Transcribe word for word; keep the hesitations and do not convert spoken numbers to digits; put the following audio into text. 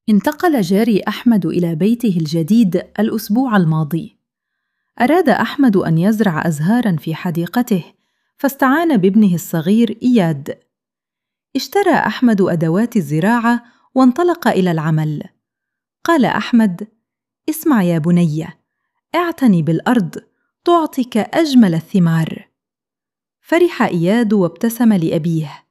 انتقل جاري أحمد إلى بيته الجديد الأسبوع الماضي. أراد أحمد أن يزرع أزهاراً في حديقته، فاستعان بابنه الصغير إياد. اشترى أحمد أدوات الزراعة وانطلق إلى العمل. قال أحمد: اسمع يا بني، اعتني بالأرض تعطيك أجمل الثمار. فرح إياد وابتسم لأبيه،